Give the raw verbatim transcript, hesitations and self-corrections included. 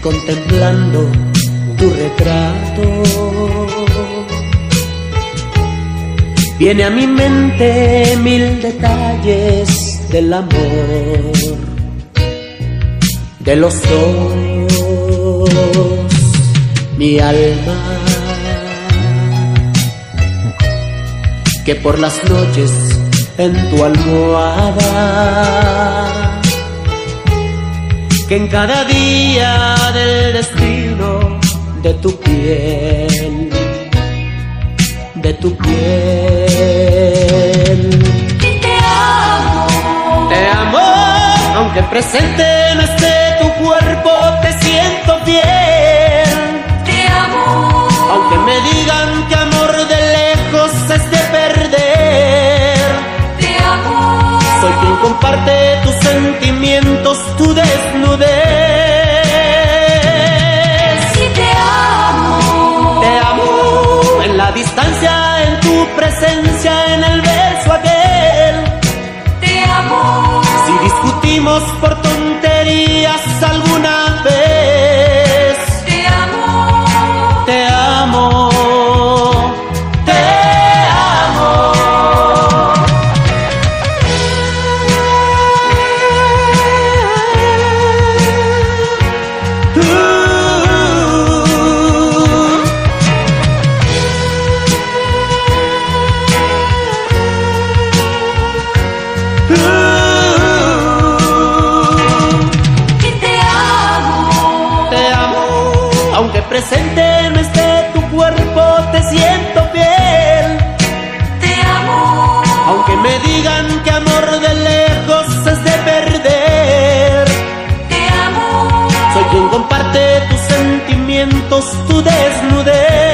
contemplando tu retrato. Viene a mi mente mil detalles del amor, de los dos, mi alma, que por las noches en tu almohada, que en cada día del destino de tu piel, de tu piel. Te amo, te amo, aunque presente no esté tu cuerpo, te siento fiel. Te amo, aunque me digan que amor de lejos es de perder. Te amo, soy quien comparte tus sentimientos, tu desnudez. sí te amo, te amo, en la distancia, en tu presencia, en el beso aquel. te amo, Si discutimos por tonterías alguna vez, te amo, te amo, te amo. Uh, uh, que te amo, te amo, aunque presente no esté tu cuerpo, te siento fiel. te amo, Aunque me digan que amor de lejos es de perder, te amo, soy quien comparte tus sentimientos, tu desnudez.